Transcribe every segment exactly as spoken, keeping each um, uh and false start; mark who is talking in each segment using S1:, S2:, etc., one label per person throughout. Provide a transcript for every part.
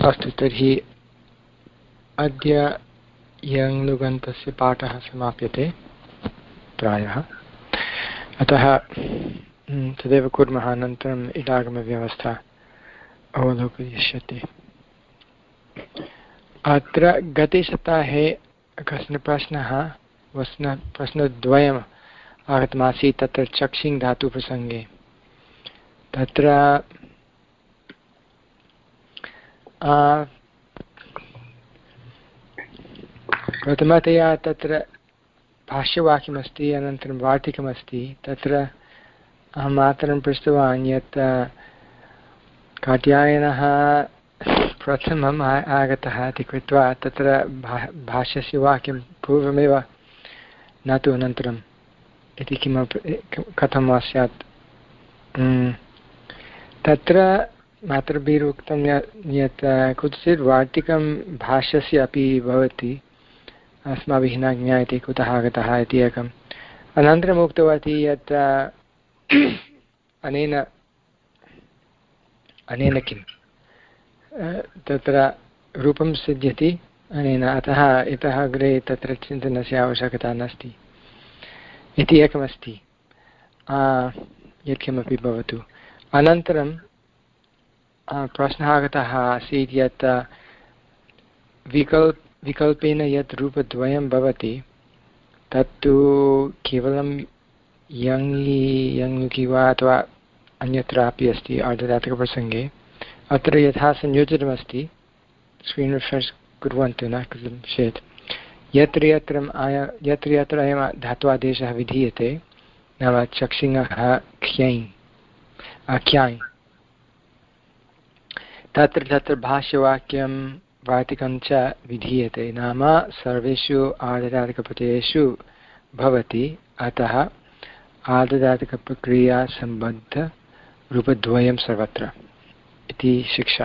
S1: अस्तु, तर्हि अद्य यङ्लुगन्तस्य पाठः समाप्यते प्रायः, अतः तदेव कुर्मः। अनन्तरम् इडागमव्यवस्था अवलोकयिष्यते। अत्र गते सप्ताहे कश्चन प्रश्नः वस्न प्रश्नद्वयम् आगतमासीत् तत्र चक्षिङ् धातुप्रसङ्गे। तत्र प्रथमतया तत्र भाष्यवाक्यमस्ति, अनन्तरं वार्तिकमस्ति। तत्र अहं मातरं पृष्टवान् यत् कात्यायनः प्रथमम् आगतः इति कृत्वा तत्र भा भाष्यस्य वाक्यं पूर्वमेव न तु अनन्तरम् इति किमपि कथं वा स्यात्। तत्र मातृभिः उक्तं यत् कुत्रचित् वार्तिकं भाष्यस्य अपि भवति, अस्माभिः न ज्ञायते कुतः आगतः इति एकम्। अनन्तरम् उक्तवती यत् अनेन अनेन किं तत्र रूपं सिद्ध्यति अनेन, अतः इतः अग्रे तत्र चिन्तनस्य आवश्यकता नास्ति इति एकमस्ति, यत्किमपि भवतु। अनन्तरं प्रश्नः आगतः आसीत् यत् विकल्प विकल्पेन यत् रूपद्वयं भवति तत्तु केवलं यङि यङुकि वा अथवा अन्यत्रापि अस्ति आर्धधातुकप्रसङ्गे। अत्र यथा संयोजितमस्ति, स्क्रीन् रिफ्रेश् कुर्वन्तु न कृतं चेत्, यत्र यत्र आय यत्र यत्र अयं धात्वादेशः विधीयते, नाम चक्षिङः ख्यै ख्याञ्, तत्र तत्र भाष्यवाक्यं वार्तिकं च विधीयते, नाम सर्वेषु आर्धधातुकप्रत्ययेषु भवति। अतः आर्धधातुकप्रक्रियासम्बद्धरूपद्वयं सर्वत्र इति शिक्षा।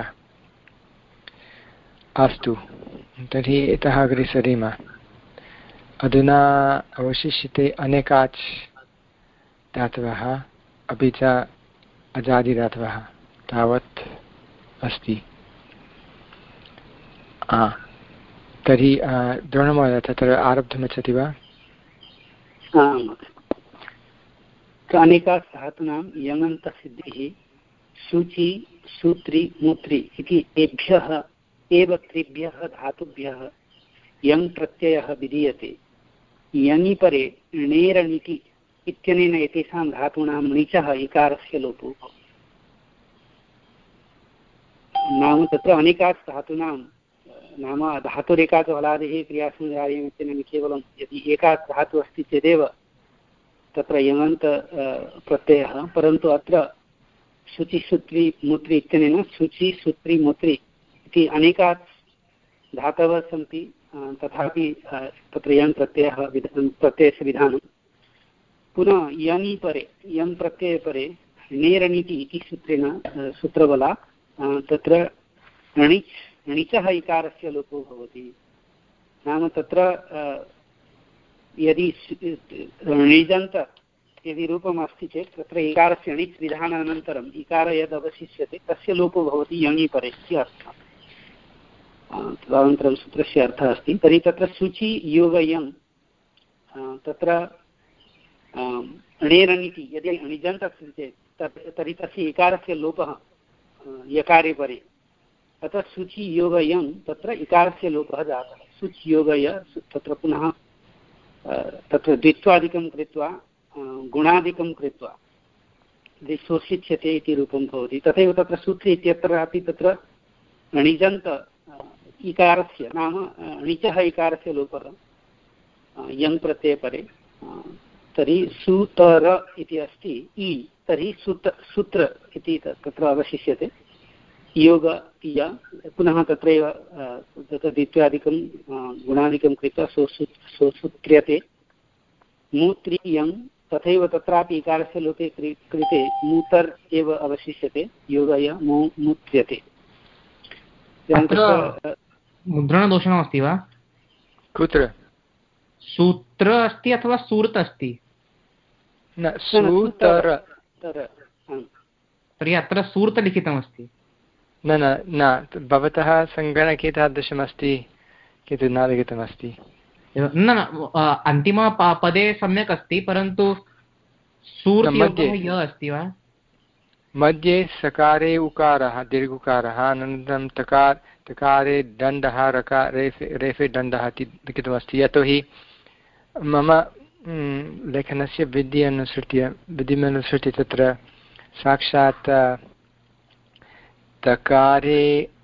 S1: अस्तु, तर्हि इतः अग्रे सरेम। अधुना अवशिष्यते अनेकाच् धातवः अपि च अजादिधातवः तावत् अस्ति। तर्हि द्रोणमहोदय तत्र आरब्धुमिच्छति वा?
S2: अनेकात् धातूनां यङन्तसिद्धिः सूचि सूत्रि मूत्रि इति एभ्यः एव त्रिभ्यः धातुभ्यः यङ् प्रत्ययः विधीयते। यङि परे णेरणिति इत्यनेन एतेषां धातूनां णिचः इकारस्य लोपो भवति। नाम तत्र अनेकात् धातूनां नाम धातुरेकात् हलादेः क्रियासंज्ञायम् इत्यनेन केवलं यदि एकात् धातुः अस्ति चेदेव तत्र यङन्त प्रत्ययः, परन्तु अत्र शुचि सूत्री मूत्री इत्यनेन शुचि सूत्री मूत्री इति अनेकात् धातवः सन्ति, तथापि तत्र यङ् प्रत्ययः प्रत्ययस्य विधानं। पुनः यङि परे यङ् प्रत्यये परे णेरणिति इति सूत्रेण सूत्रबलात् तत्र णिच् णिचः इकारस्य लोपो भवति। नाम तत्र यदि णिजन्त यदि रूपम् अस्ति चेत् तत्र इकारस्य णिच् विधानानन्तरम् इकार यद् अवशिष्यते तस्य लोपो भवति यङि परे इति अर्थः। तदनन्तरं सूत्रस्य अर्थः अस्ति। तर्हि तत्र शुचि योगयं तत्र णेरणिति यदि णिजन्त अस्ति चेत् तर्हि तस्य इकारस्य लोपः यकारे परे, अतः शुचि योगयं तत्र इकारस्य लोपः जातः। शुच् योगय तत्र पुनः तत्र द्वित्वादिकं कृत्वा गुणादिकं कृत्वा शोषिष्यते इति रूपं भवति। तथैव तत्र सूत्रे इत्यत्रापि तत्र णिजन्त इकारस्य नाम णिचः इकारस्य लोपः यङ् प्रत्यये परे, तर्हि सूतर इति अस्ति इ, तर्हि सूत्र सूत्र इति तत्र अवशिष्यते। योग य पुनः तत्रैव तत्र द्वित्वादिकं गुणादिकं कृत्वा सोसूत्र्यते। मूत्री यङ् तथैव तत्रापि इकारस्य लोपे कृते मूतर् एव अवशिष्यते। योगय मूत्र्यते।
S3: मुद्रणदोषणमस्ति वा? कुत्र? सूत्र अस्ति अथवा सूर्त अस्ति?
S2: न सूतर।
S3: तर्हि अत्र सूर्त लिखितमस्ति।
S1: न न न भवतः सङ्गणके तादृशमस्ति किन्तु न लिखितमस्ति।
S3: न न अन्तिमपदे सम्यक् अस्ति परन्तु सूर्योगः य अस्ति वा?
S1: मध्ये सकारे उकारः दीर्घुकारः अनन्तरं तकार तकारे दण्डः रकार रेफे रेफे दण्डः इति लिखितमस्ति। यतोहि मम लेखनस्य विधि अनुसृत्य विधिमनुसृत्य तत्र साक्षात् तकारे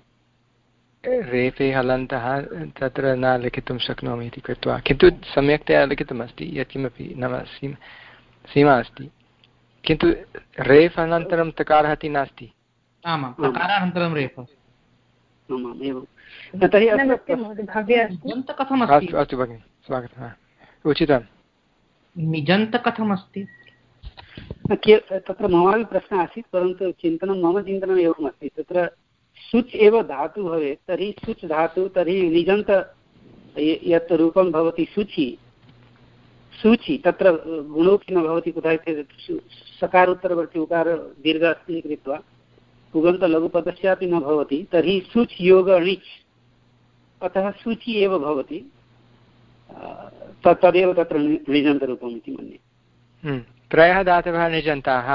S1: रेफे हलन्तः तत्र न लिखितुं शक्नोमि इति कृत्वा, किन्तु सम्यक्तया लिखितमस्ति यत्किमपि नाम सीमा सीमा अस्ति, किन्तु रेफ् अनन्तरं तकारः इति नास्ति।
S3: आमां तकारानन्तरं रेफ्।
S1: अस्तु भगिनि स्वागतम्। उचितं
S3: निजन्त कथमस्ति?
S2: तत्र ममापि प्रश्नः आसीत् परन्तु चिन्तनं मम चिन्तनम् एवमस्ति, तत्र सुच् एव धातु भवेत् तर्हि सुच् धातु तर्हि निजन्त यत् रूपं भवति शुचि सूचि तत्र गुणोक्ति न भवति कुतः सकारोत्तरवर्ति उकार दीर्घ अस्ति कृत्वा पुगन्तलघुपदस्यापि न भवति तर्हि सुच् योग णिच् अतः सूचि एव भवति, तदेव तत्र निजन्तरूपम् इति मन्ये।
S1: त्रयः धातवः निजन्ताः।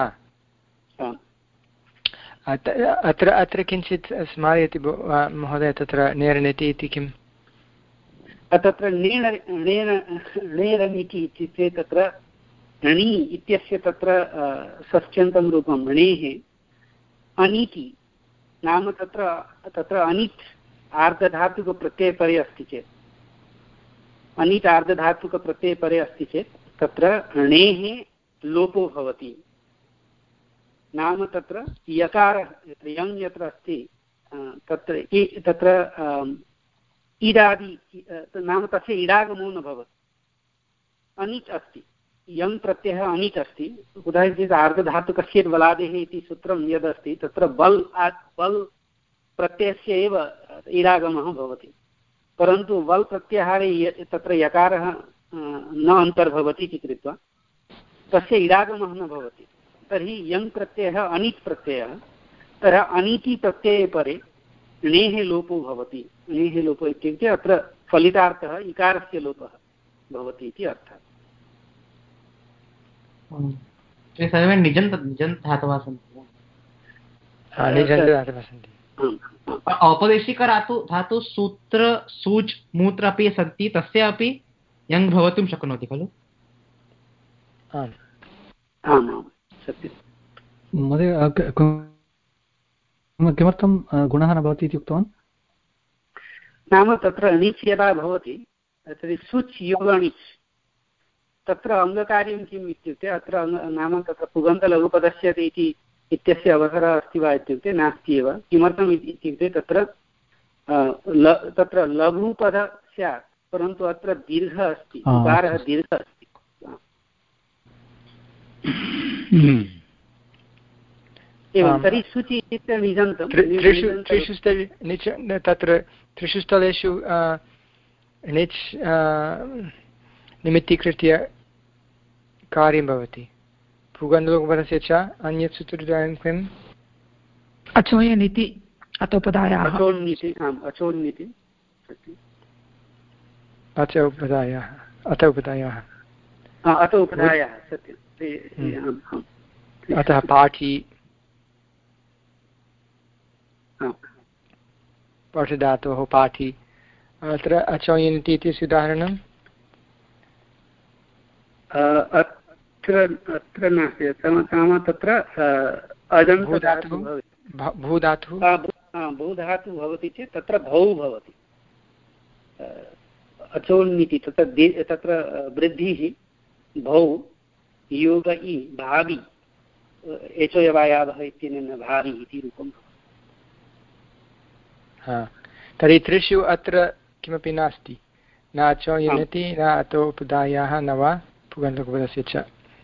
S1: अत्र अत्र किञ्चित् स्मारयति महोदय, तत्र नेरनिति इति किम्?
S2: तत्र णेण णेन णेरनिति इत्युक्ते तत्र णि इत्यस्य तत्र षष्ट्यन्तं रूपं णेः अनीति नाम तत्र तत्र अनित् आर्धधातुकप्रत्ययपरे अस्ति चेत् अनित् आर्धधातुकप्रत्ययपरे अस्ति चेत् तत्र णेः लोपो भवति। नाम तत्र यकारः यङ् यत्र अस्ति तत्र तत्र इडादि नाम तस्य इडागमो न भवति, अनिच् अस्ति, यङ् प्रत्ययः अनिच् अस्ति। कुतः चेत् आर्धधातुकस्य बलादेः इति सूत्रं यदस्ति तत्र बल् बल् प्रत्ययस्य एव इडागमः भवति, परन्तु वल् प्रत्याहारे तत्र यकारः न अन्तर्भवति इति कृत्वा तस्य इडागमः न भवति। तर्हि यङ् प्रत्ययः अनिच् प्रत्ययः, तर्हि अनीति प्रत्यये परे णेः लोपो भवति। णेः लोपो इत्युक्ते अत्र फलितार्थः इकारस्य लोपः भवति इति अर्थः।
S3: ते सर्वे निजन्त निजन्त धातवः सन्ति। औपदेशिक धातु धातु सूत्र सूच् मूत्र अपि सन्ति, तस्य अपि यङ् भवितुं शक्नोति खलु?
S2: आम् आम् सत्यं
S4: महोदय, किमर्थं गुणः न भवति इति उक्तवान्?
S2: नाम तत्र णिच् यदा भवति तर्हि सुच् योगणिच् तत्र अङ्गकार्यं किम् इत्युक्ते अत्र नाम तत्र पुगन्तलघुपदस्य इति इत्यस्य अवसरः अस्ति वा इत्युक्ते नास्ति एव। किमर्थम् इत्युक्ते तत्र तत्र लघुपद स्यात् परन्तु अत्र दीर्घः अस्ति, उकारः दीर्घः अस्ति। एवं तर्हि सूचि इत्युक्ते निजन्तं
S1: त्रिषु तत्र त्रिषु स्थलेषु णिच् निमित्तीकृत्य कार्यं भवति। पुगन्तलघुपदस्य च अन्यत् सूत्रद्वयं किम्?
S5: अचोयनिति अतोपदायाः।
S2: अचोन्निति आम् अचोन्निति
S1: अच उपदायाः अथ उपदायाः
S2: अथ उपदायाः सत्यम्।
S1: अतः पाठी पठधातोः पाठी। अत्र अचोयनिति इति उदाहरणम्
S2: अत्र अत्र नास्ति, तत्र अजन्तधातुः
S1: भूधातुः
S2: भूधातुः भवति चेत् तत्र भौ भवति। अचोन्निति तत्र तत्र वृद्धिः भौ योग इ भावि एचोयवायावः इत्यनेन भावि इति रूपं।
S1: हा तर्हि त्रिषु अत्र किमपि नास्ति, न अचोयनिति न अतोपदायाः न वा पुगन्तलघुपदस्य च।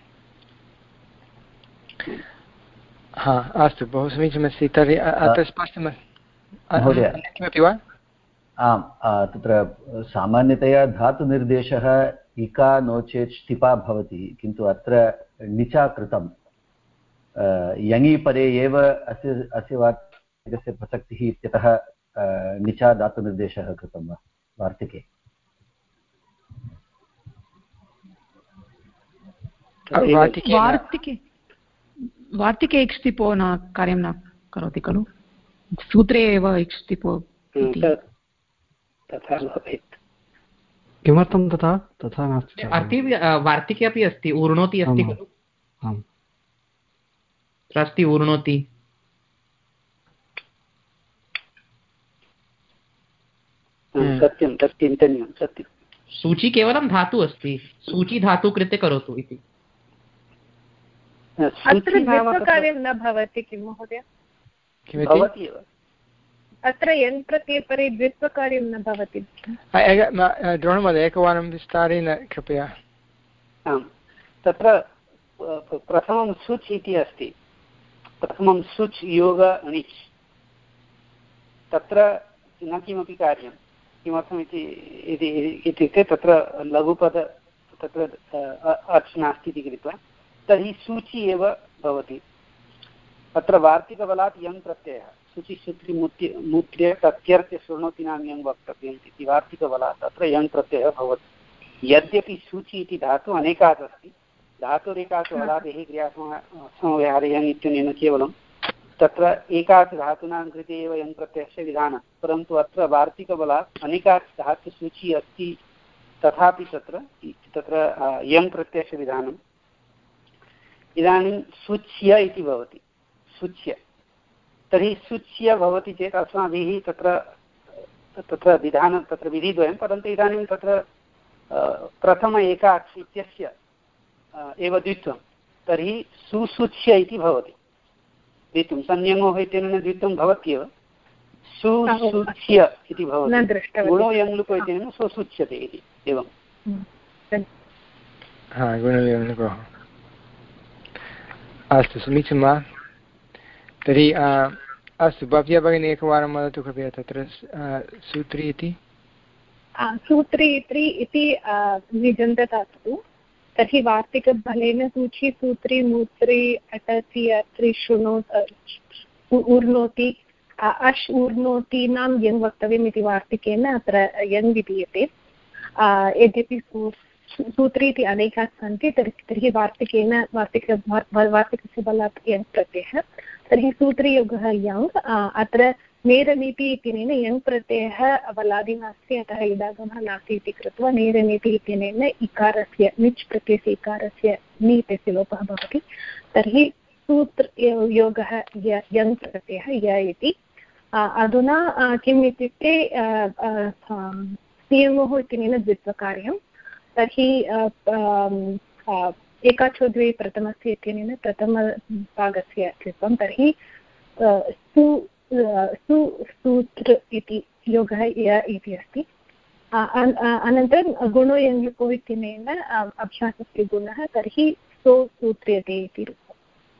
S1: हा अस्तु, बहु समीचीनमस्ति। तर्हि अत्र स्पष्टम् किमपि वा?
S6: आम्, तत्र सामान्यतया धातुनिर्देशः इका नो चेत् ष्टिपा भवति, किन्तु अत्र णिचा कृतं। यङि परे एव अस्य अस्य वार्तिकस्य प्रसक्तिः इत्यतः निचा धातुनिर्देशः कृतं वा वार्तिके?
S5: वार्तिके वार्तिके इक्ष्तिपो न कार्यं न करोति खलु, सूत्रे एव इक्ष्तिपो
S2: तथा भवेत्।
S4: किमर्थं तथा तथा नास्ति?
S3: अर्थे वार्तिके अपि अस्ति, ऊर्णोति अस्ति खलु।
S4: आम्
S3: अस्ति ऊर्णोति।
S2: सत्यं तत् चिन्तनीयं सत्यं।
S3: सूची केवलं धातु अस्ति, सूची धातु कृते करोतु इति।
S7: अत्र द्वित्वकार्यं न भवति किं महोदय?
S2: भवति एव
S7: अत्र यन् प्रत्ययपरे द्वित्वकार्यं न भवति।
S1: द्रोणमहोदय एकवारं विस्तारेण कृपया।
S2: आम् तत्र प्रथमं सुच् इति अस्ति, प्रथमं सुच् योग णिच्, तत्र न किमपि कार्यं। किमर्थमिति इत्युक्ते तत्र लघुपद तत्र अच् नास्ति इति कृत्वा तर्हि सूची एव भवति। अत्र वार्तिकबलात् यङ् प्रत्ययः शुचिसूत्री मूर्ति मूत्र्य तत्यर्थे शृणोतीनां यङ् वक्तव्यम् इति वार्तिकबलात् अत्र यङ् प्रत्ययः भवति। यद्यपि सूची इति धातु अनेकात् अस्ति, धातुरेकात् बलादेः क्रियासमव्यवहारे यङ् इत्यनेन केवलं तत्र एकात् धातूनां कृते एव यङ् प्रत्ययस्य विधानं, परन्तु अत्र वार्तिकबलात् अनेकात् धातुसूची अस्ति तथापि तत्र तत्र यङ् प्रत्ययस्य विधानम्। इदानीं सुच्य इति भवति, सुच्य तर्हि सुच्य भवति चेत् अस्माभिः तत्र तत्र विधानं तत्र विधिद्वयं, परन्तु इदानीं तत्र प्रथम एकाक्ष इत्यस्य एव द्वित्वं, तर्हि सुसूच्य इति भवति। द्वित्वं संयमोः इत्यनेन द्वित्वं भवत्येव, सुसूच्य इति भवति। गुणो यङ्लुको इत्यनेन सुसूच्यते इति एवं।
S1: हा गुणो यङ्लुकोः। अस्तु समीचीनं वा? तर्हि अस्तु भव्या भगिनी एकवारं वदतु कृपया तत्र सूत्री इति।
S7: सूत्री इति निजन्तधातु, तर्हि वार्तिकबलेन सूची सूत्री मूत्री अटति अत्रि शृणो ऊर्णोति अश् ऊर्णोतीनां यङ् वक्तव्यम् इति वार्तिकेन अत्र यङ् विधीयते। यद्यपि सूत्री इति अनेकाः सन्ति तर्हि तर्हि वार्तिकेन वार्तिक वार्तिकस्य बलात् यङ् प्रत्ययः, तर्हि सूत्रीयोगः यङ्। अत्र नेरनीति इत्यनेन यङ् प्रत्ययः बलादि नास्ति, अतः इडागमः नास्ति इति कृत्वा नेरनीति इत्यनेन इकारस्य निच् प्रत्ययस्य इकारस्य नि इत्यस्य लोपः भवति। तर्हि सूत्रयोगः यङ् प्रत्ययः य इति। अधुना किम् इत्युक्ते नियमोः इत्यनेन द्वित्वकार्यं, तर्हि एकाचोद्वे प्रथमस्य इत्यनेन प्रथमभागस्य कृतं, तर्हि सु सुसूत्र इति योगः य इति अस्ति। अनन्तरं गुणो यङ्लुको इत्यनेन अभ्यासस्य गुणः, तर्हि सो सूत्र्यते इति रूपम्।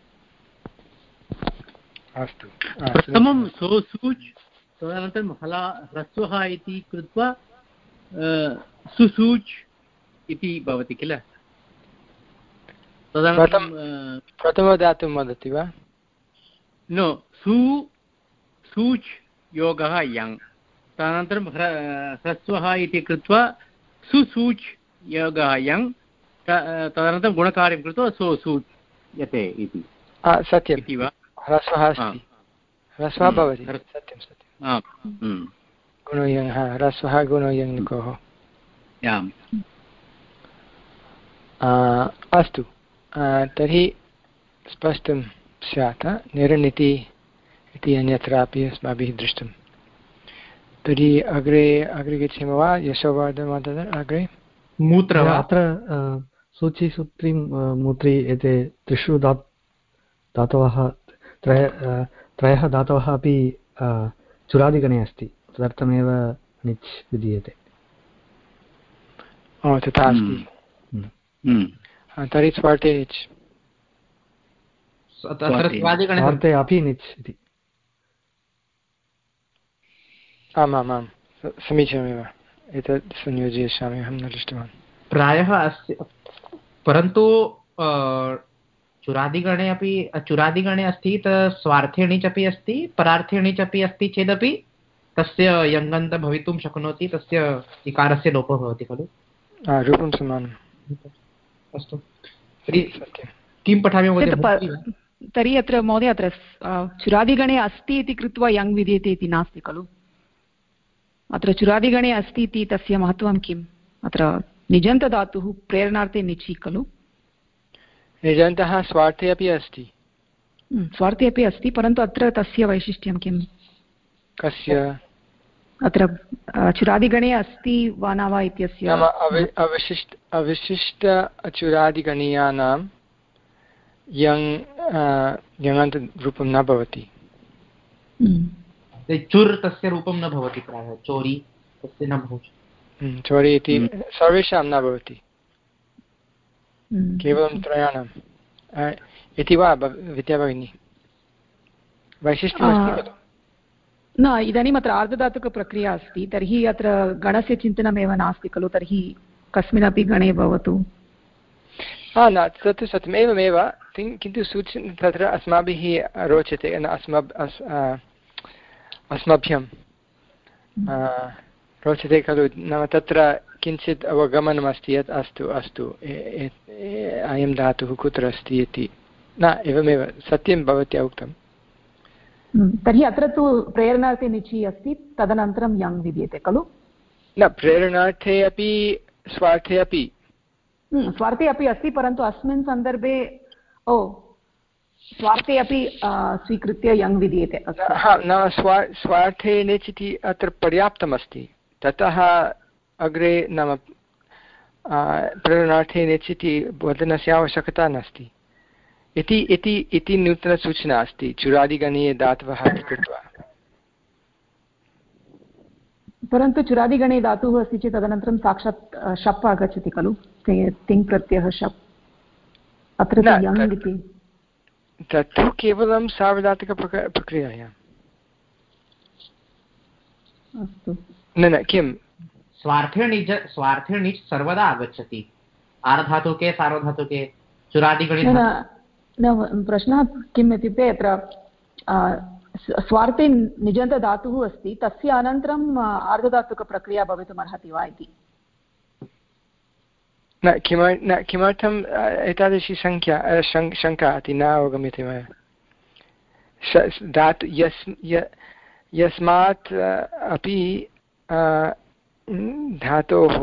S1: अस्तु
S8: प्रथमं सोसूच्, तदनन्तरं हला ह्रस्वः इति कृत्वा सुसूच् इति भवति किल? तदनन्तरं
S1: प्रथमधातुं वदति वा?
S8: नो, सु सूच् योगः यङ्, तदनन्तरं ह्रस्वः इति कृत्वा सुसूच् योगः यङ्, तदनन्तरं गुणकार्यं कृत्वा सो सूच्यते इति।
S1: सत्यम्
S8: इति वा?
S1: ह्रस्वः अस्ति, ह्रस्वः भवति, सत्यं सत्यं। गुणो यङ्, ह्रस्वः गुणो यङ्लुकोः। अस्तु तर्हि स्पष्टं स्यात् निरनिति इति अन्यत्रापि अस्माभिः दृष्टं। तर्हि अग्रे अग्रे गच्छामः वा? यशोवर्धन अग्रे
S3: मूत्र वा?
S4: अत्र सूची सूत्री मूत्री एते त्रिषु धा धातवः त्रय त्रयः धातवः अपि चुरादिगणे अस्ति, तदर्थमेव निच् विधीयते।
S1: ओ तथा अस्ति। तर्हि स्वार्थे निच्,
S4: स्वार्थे अपि निच् इति।
S1: आमामां समीचीनमेव, एतत् संयोजयिष्यामि, अहं न दृष्टवान्।
S3: प्रायः अस्ति, परन्तु चुरादिगणे अपि चुरादिगणे अस्ति स्वार्थे णिच् अपि अस्ति परार्थे णिच् अपि अस्ति चेदपि तस्य यङन्त भवितुं शक्नोति, तस्य इकारस्य लोपः भवति खलु।
S1: रूपं समानम्।
S3: अस्तु, तर्हि किं पठामि महोदय?
S5: तर्हि अत्र महोदय अत्र चुरादिगणे अस्ति इति कृत्वा यङ् विद्यते इति नास्ति खलु। अत्र चुरादिगणे अस्ति इति तस्य महत्त्वं किम्? अत्र निजन्तधातुः प्रेरणार्थे निचि खलु।
S1: निजन्तः स्वार्थे अपि अस्ति।
S5: स्वार्थे अपि अस्ति, परन्तु अत्र तस्य वैशिष्ट्यं किम्?
S1: कस्य?
S5: अत्र चुरादिगणे अस्ति वा न वा इत्यस्य
S1: अवशिष्ट अवशिष्ट चुरादिगणीयानां यङ् यङन्तरूपं न भवति।
S3: चुर् तस्य रूपं न भवति प्रायः, चोरी तस्य न भवति।
S1: चोरी इति सर्वेषां न भवति, केवलं त्रयाणाम् इति वा विद्या भगिनी? वैशिष्ट्यमस्ति खलु।
S5: न, इदानीम् अत्र आर्धधातुकप्रक्रिया अस्ति, तर्हि अत्र गणस्य चिन्तनमेव नास्ति खलु, तर्हि कस्मिन्नपि गणे भवतु।
S1: हा न, तत् सत्यम्, एवमेव, किन्तु सूचना तत्र अस्माभिः रोचते, अस्मभ्यं रोचते खलु, नाम तत्र किञ्चित् अवगमनमस्ति यत् अस्तु अस्तु अयं धातुः कुत्र अस्ति इति। न, एवमेव सत्यं भवत्या उक्तं।
S5: तर्हि अत्र तु प्रेरणार्थे निचि अस्ति, तदनन्तरं यङ् विद्यते खलु।
S1: न, प्रेरणार्थे अपि स्वार्थे अपि
S5: स्वार्थे अपि अस्ति, परन्तु अस्मिन् सन्दर्भे ओ स्वार्थे अपि स्वीकृत्य यङ् विद्यते।
S1: हा न, स्वा स्वार्थे निच् इति अत्र पर्याप्तमस्ति, ततः अग्रे नाम प्रेरणार्थे निच् इति वदनस्य आवश्यकता नास्ति इति इति इति नूतनसूचना अस्ति चुरादिगणीय धातवः इति कृत्वा।
S5: परन्तु चुरादिगणे धातुः अस्ति चेत् तदनन्तरं साक्षात् शप् आगच्छति खलु, तिङ् प्रत्ययः शप्। अत्र यङ् इति
S1: तत्तु केवलं सार्वधातुकप्रक्रियायाम्।
S5: अस्तु,
S3: न न किं स्वार्थे णिज् स्वार्थे णिज् सर्वदा आगच्छति, आर्धातुके सार्वधातुके चुरादिगणे।
S5: न, प्रश्नः किम् इत्युक्ते अत्र स्वार्थे निजन्तधातुः अस्ति, तस्य अनन्तरम् आर्धधातुकप्रक्रिया भवितुम् अर्हति वा इति।
S1: न किम न किमर्थम् एतादृशी सङ्ख्या शङ्का इति न अवगम्यते मया। धातु यस् यस्मात् अपि धातोः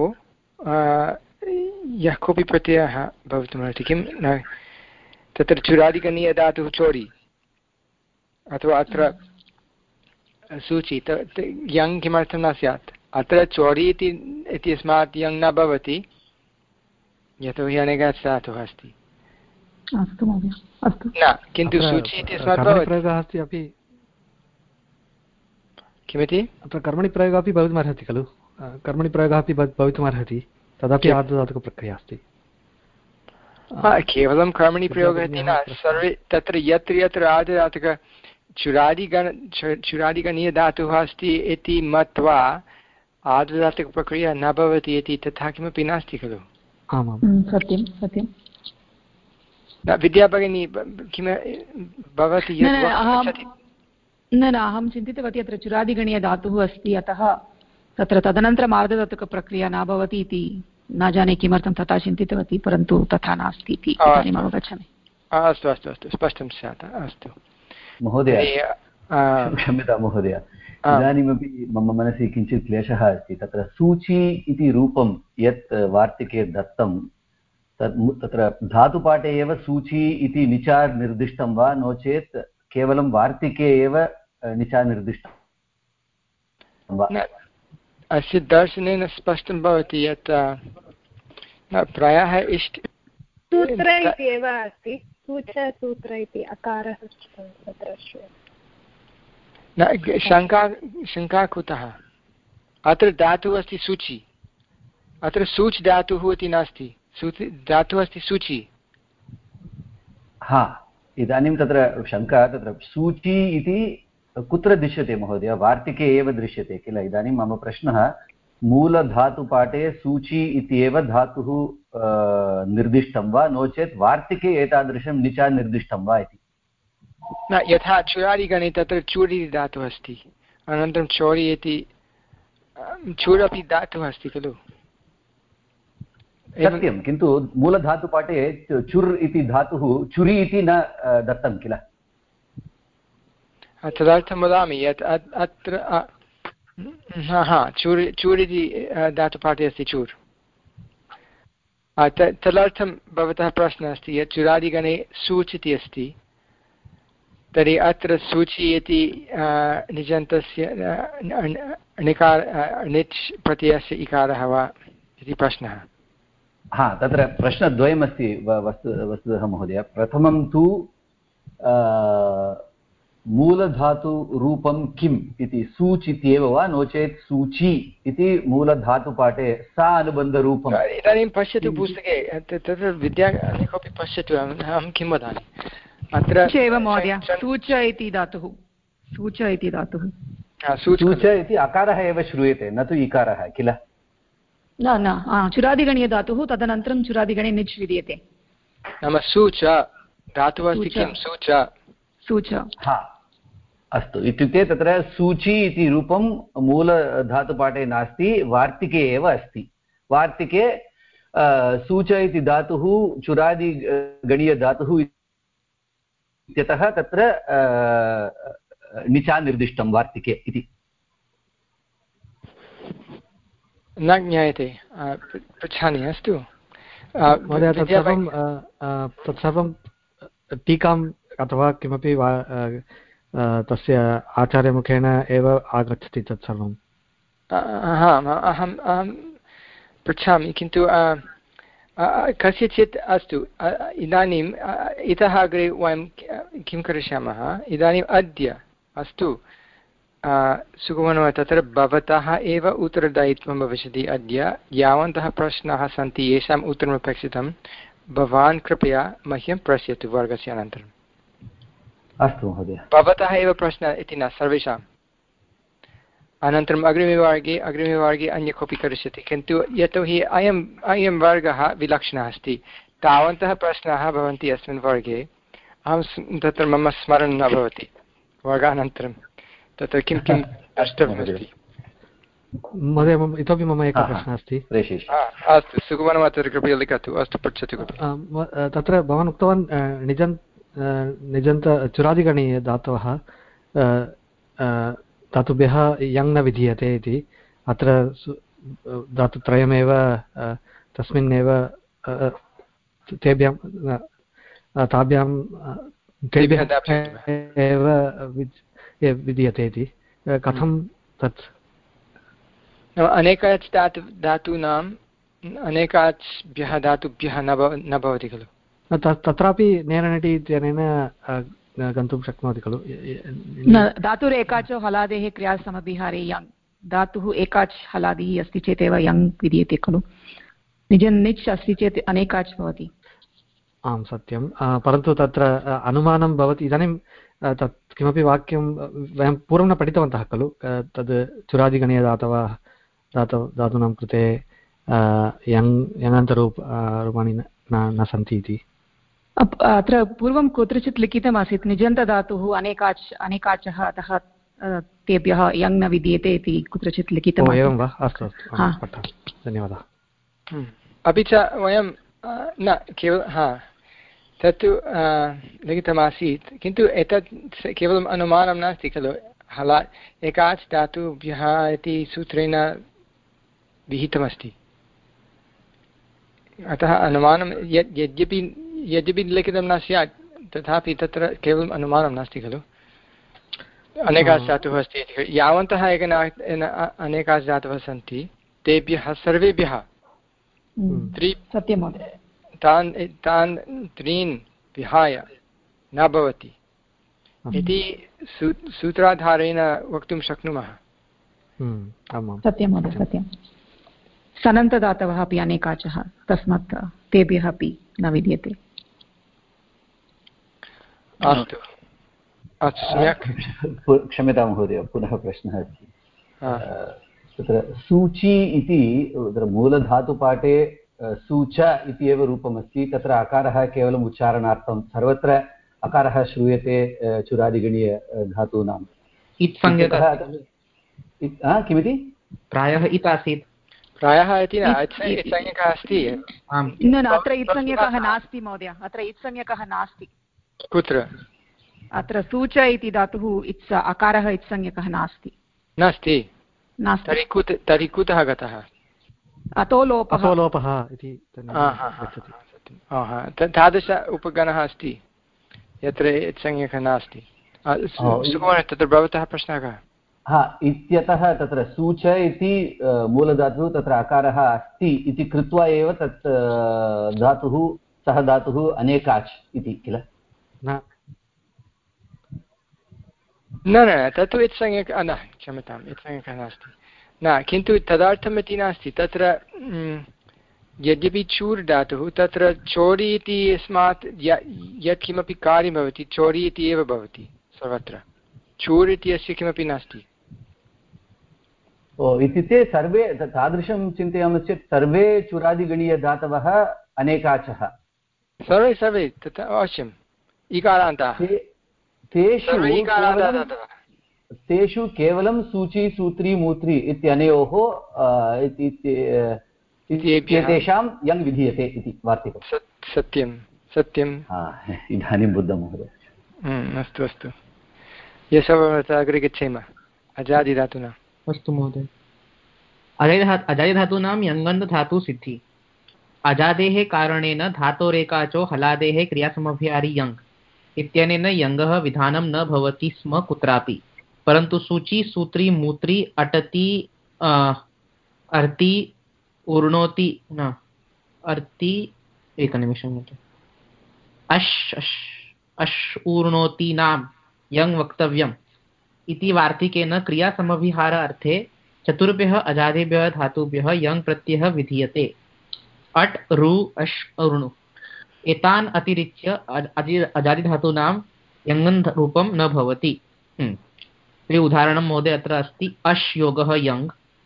S1: यः कोऽपि प्रत्ययः भवितुमर्हति, किं न तत्र चुरादिगणीयधातुः चोरी अथवा अत्र सूची, यङ् किमर्थं न स्यात्? अत्र चोरी इति इत्यस्मात् यङ् न भवति, यतोहि अनेकात् धातुः अस्ति।
S5: अस्तु महोदय, अस्तु।
S1: न, किन्तु सूची इत्यस्मात् भवति
S4: अपि।
S1: किमिति?
S4: अत्र कर्मणि प्रयोगः अपि भवितुमर्हति खलु, कर्मणि प्रयोगः अपि भवितुमर्हति, तदपि आर्धधातुकप्रक्रिया अस्ति।
S1: केवलं कर्मणि प्रयोगः इति न, सर्वे तत्र यत्र यत्र आर्धधातुक चुरादिगण चुरादिगणीयधातुः अस्ति इति मत्वा आर्धधातुकप्रक्रिया न भवति इति तथा किमपि नास्ति खलु।
S5: आमां सत्यं सत्यं।
S1: विद्या भगिनी किं भवति
S5: न न अहं चिन्तितवती अत्र चुरादिगणीयधातुः अस्ति, अतः तत्र तदनन्तरम् आर्धधातुकप्रक्रिया न भवति इति न जाने किमर्थं तथा चिन्तितवती, परन्तु तथा नास्ति इति इदानीम् अवगच्छामि।
S1: अस्तु अस्तु अस्तु, स्पष्टं स्यात्। अस्तु
S6: महोदय, क्षम्यतां महोदय, इदानीमपि मम मनसि किञ्चित् क्लेशः अस्ति। तत्र सूची इति रूपं यत् वार्तिके दत्तं तत् तत्र धातुपाठे एव सूची इति निचार् निर्दिष्टं वा, नो चेत् केवलं वार्तिके एव निचार् निर्दिष्टं वा?
S1: अस्य दर्शनेन स्पष्टं भवति यत् प्रायः इष्ट
S7: सूत्र इति एव अस्ति, सूत्र इति अकारः तत्र
S1: न। शङ्का शङ्का कुतः? अत्र धातुः अस्ति सूची, अत्र सूच् धातुः इति नास्ति, सूचि धातुः अस्ति सूची।
S6: हा, इदानीं तत्र शङ्का, तत्र सूची इति कुत्र दृश्यते महोदय? वार्तिके एव दृश्यते किल। इदानीं मम प्रश्नः, मूलधातुपाठे सूची इत्येव धातुः निर्दिष्टं वा नो चेत् वार्तिके एतादृशं निचा निर्दिष्टं वा इति
S1: न यथा चुरादिगणे तत्र चूरि धातुः अस्ति अनन्तरं चौरि इति चूर् अपि धातुः अस्ति खलु
S6: सत्यं किन्तु मूलधातुपाठे चुर् इति धातुः चुरि इति न दत्तं किल
S1: तदर्थं वदामि यत् अत्र हा चूर् चूर् इति धातुपाठे अस्ति चूर् तदर्थं भवतः प्रश्नः अस्ति यत् चुरादिगणे सूच् इति अस्ति तर्हि अत्र सूचि इति निजन्तस्य णिकार णिच् प्रत्ययस्य इकारः वा इति प्रश्नः
S6: हा तत्र प्रश्नद्वयमस्ति वस्तु वस्तुतः महोदय प्रथमं तु मूलधातुरूपं किम् इति सूच् इत्येव वा नो चेत् सूची इति मूलधातुपाठे सा अनुबन्धरूपम्
S1: इदानीं पश्यतु पुस्तके तत्र विद्या कोऽपि पश्यतु अहं किं वदामि अत्र
S5: एव महोदय सूच इति धातुः सूच इति धातुः
S6: सूच इति अकारः एव श्रूयते न तु इकारः किल
S5: न न चुरादिगणीयधातुः तदनन्तरं चुरादिगणे निच् विद्यते
S1: नाम सूच धातुः अस्ति किं सूच
S5: सूच
S6: हा अस्तु इत्युक्ते तत्र सूची इति रूपं मूलधातुपाठे नास्ति वार्तिके एव अस्ति वार्तिके सूच इति धातुः चुरादिगणीयधातुः इत्यतः तत्र निचा निर्दिष्टं वार्तिके इति
S1: न ज्ञायते पृच्छामि अस्तु
S4: महोदय तत्सर्वं तत्सर्वं टीकाम् अथवा किमपि वा तस्य आचार्यमुखेन एव आगच्छति तत्सर्वं
S1: अहम् अहं पृच्छामि किन्तु कस्यचित् अस्तु इदानीम् इतः अग्रे वयं किं करिष्यामः इदानीम् अद्य अस्तु सुगमनं तत्र भवतः एव उत्तरदायित्वं भविष्यति अद्य यावन्तः प्रश्नाः सन्ति येषाम् उत्तरमपेक्षितं भवान् कृपया मह्यं प्रश्यतु वर्गस्य अनन्तरम्
S6: अस्तु महोदय
S1: भवतः एव प्रश्नः इति न सर्वेषाम् अनन्तरम् अग्रिमे वर्गे अग्रिमे वर्गे अन्य कोऽपि करिष्यति किन्तु यतोहि अयम् अयं वर्गः विलक्षणः अस्ति तावन्तः प्रश्नाः भवन्ति अस्मिन् वर्गे अहं तत्र मम स्मरणं न भवति वर्गानन्तरं तत्र किं किं द्रष्टव्यमस्ति
S4: महोदय मम इतोपि मम एकः प्रश्नः अस्ति
S1: अस्तु सुगमनम् अत्र कृपया लिखतु अस्तु पृच्छतु
S4: तत्र भवान् उक्तवान् निजन् निजन्त चुरादिगणीय धातवः धातुभ्यः यङ् न विधीयते इति अत्र धातुत्रयमेव तस्मिन्नेव तेभ्यं ताभ्यां तेभ्यः एव विधीयते इति कथं तत्
S1: अनेकाच् धातु धातूनाम् अनेकाच्भ्यः धातुभ्यः न भवति खलु
S4: तत्रापि नेरनटि इत्यनेन गन्तुं शक्नोति खलु
S5: धातुर् एकाचो हलादेः क्रियासमभिहारे यङ् धातुः एकाच् हलादिः अस्ति चेत् एव यङ् विधीयते खलु निजन् निच् अस्ति चेत् अनेकाच् भवति
S4: आं सत्यं परन्तु तत्र अनुमानं भवति इदानीं तत् किमपि वाक्यं वयं पूर्वं न पठितवन्तः खलु तद् चुरादिगणीयधातवः धातु धातूनां कृते यङ् यङन्तरूप रूपाणि न सन्ति इति
S5: अत्र पूर्वं कुत्रचित् लिखितमासीत् निजन्तधातुः अनेकाच् अनेकाचः अतः तेभ्यः यङ् न विद्यते इति कुत्रचित् लिखितम्
S4: एवं वा अस्तु अस्तु पठामि धन्यवादः
S1: अपि च वयं न केवलं हा तत्तु लिखितमासीत् किन्तु एतत् केवलम् अनुमानं नास्ति खलु हला एकाच् धातुभ्यः इति सूत्रेण विहितमस्ति अतः अनुमानं यद् यद्यपि यद्यपि लिखितं न स्यात् तथापि तत्र केवलम् अनुमानं नास्ति खलु अनेकाः धातवः अस्ति इति यावन्तः एकन अनेकाः धातवः सन्ति तेभ्यः सर्वेभ्यः त्रि तान् तान् त्रीन् विहाय न भवति इति सूत्राधारेण वक्तुं शक्नुमः
S5: सत्यं महोदय सत्यं सनन्तदातवः अपि अनेकाचः तस्मात् तेभ्यः अपि न विद्यते
S1: अस्तु अस्तु सम्यक्
S6: क्षम्यतां महोदय पुनः प्रश्नः अस्ति तत्र सूची इति तत्र मूलधातुपाठे सूच इति एव रूपमस्ति तत्र अकारः केवलम् उच्चारणार्थं सर्वत्र अकारः श्रूयते चुरादिगणीय धातूनां किमिति
S3: प्रायः इत आसीत्
S1: प्रायः इति न इत्संज्ञकः अस्ति
S5: न न अत्र इत्संज्ञकः नास्ति महोदय अत्र इत्संज्ञकः नास्ति
S1: कुत्र
S5: अत्र सूच इति धातुः इत्स अकारः इत्संज्ञकः नास्ति
S1: नास्ति
S5: नास्ति
S1: तर्हि कुत तर्हि कुतः गतः
S5: अतो लोपः
S4: अतो लोपः इति
S1: तादृश उपगणः अस्ति यत्र इत्संज्ञकः नास्ति तत्र भवतः प्रश्नः कः
S6: हा इत्यतः तत्र सूच इति मूलधातुः तत्र अकारः अस्ति इति कृत्वा एव तत् धातुः सः धातुः अनेकाच् इति किल
S4: न
S1: न तत्तु इत्संज्ञकः न क्षम्यताम् इत्संज्ञकः नास्ति न किन्तु तदर्थमिति नास्ति तत्र यद्यपि चूर् धातुः तत्र चोरि इति यस्मात् यत्किमपि कार्यं भवति चोरि इति एव भवति सर्वत्र चूर् इति अस्य किमपि नास्ति
S6: ओ इत्युक्ते सर्वे तादृशं चिन्तयामश्चेत् सर्वे चुरादिगणीयधातवः अनेकाचः
S1: सर्वे सर्वे तथा अवश्यम् इकारान्ताः
S6: तेषु तेषु केवलं सूची सूत्री मूत्री इत्यनयोः इत्येतेषां यङ् विधीयते इति वार्तिकं
S1: सत्यं सत्यम्
S6: इदानीं बुद्धं महोदय
S1: अस्तु अस्तु यशः अग्रे गच्छेम अजादिधातूनाम्
S3: अस्तु महोदय अजादिधा अजादिधातूनां यङन्तधातु सिद्धि अजादेः कारणेन धातोरेकाचो हलादेः क्रियासमभ्यारि यङ् इत्यनेन यङः विधानं न भवति स्म कुत्रापि परन्तु सूची सूत्री मूत्री अटति अर्ति ऊर्णोति न अर्ति एकनिमिषं अश् अश् अश् ऊर्णोतीनां यङ् वक्तव्यम् इति वार्तिकेन क्रियासमभिहार अर्थे चतुर्भ्यः अजादिभ्यः धातुभ्यः यङ् प्रत्ययः विधीयते अट् रु अश् ऊर्णु एतान् अतिरिच्य अजादिधातूनां यङन् रूपं न भवति तर्हि उदाहरणं महोदय अत्र अस्ति अश् योगः यङ्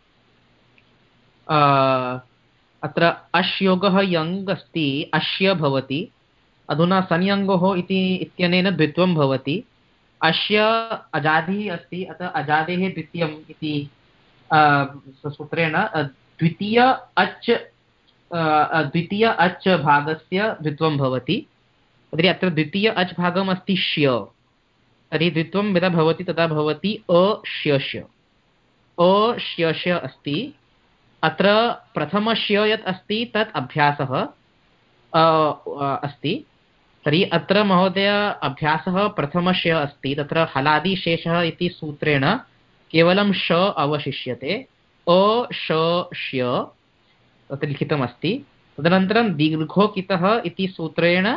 S3: अत्र अश् योगः यङ् अस्ति अश्य भवति अधुना संयङ्गोः इति इत्यनेन द्वित्वं भवति अश्य अजादिः अस्ति अतः अजादेः द्वितीयम् इति सूत्रेण द्वितीय अच् द्वितीय अच् भागस्य द्वित्वं भवति तर्हि अत्र द्वितीय अच् भागम् अस्ति श्य तर्हि द्वित्वं यदा भवति तदा भवति अश्यस्य अश्यस्य अस्ति अत्र प्रथमश्य यत् अस्ति तत् अभ्यासः अस्ति तर्हि अत्र महोदय अभ्यासः प्रथमश्य अस्ति तत्र हलादिशेषः इति सूत्रेण केवलं श अवशिष्यते अशश्य तत्र लिखितमस्ति तदनन्तरं दीर्घोकितः इति सूत्रेण